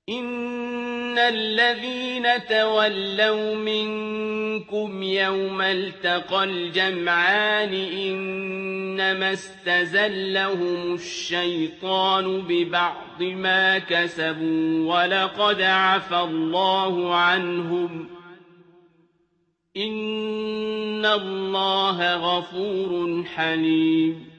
إِنَّ الَّذِينَ تَوَلَّوْا مِنكُمْ يَوْمَ الْتَقَى الْجَمْعَانِ إِنَّمَا اسْتَزَلَّهُمُ الشَّيْطَانُ بِبَعْضِ مَا كَسَبُوا وَلَقَدْ عَفَا اللَّهُ عَنْهُمْ ۗ إِنَّ اللَّهَ غَفُورٌ حَلِيمٌ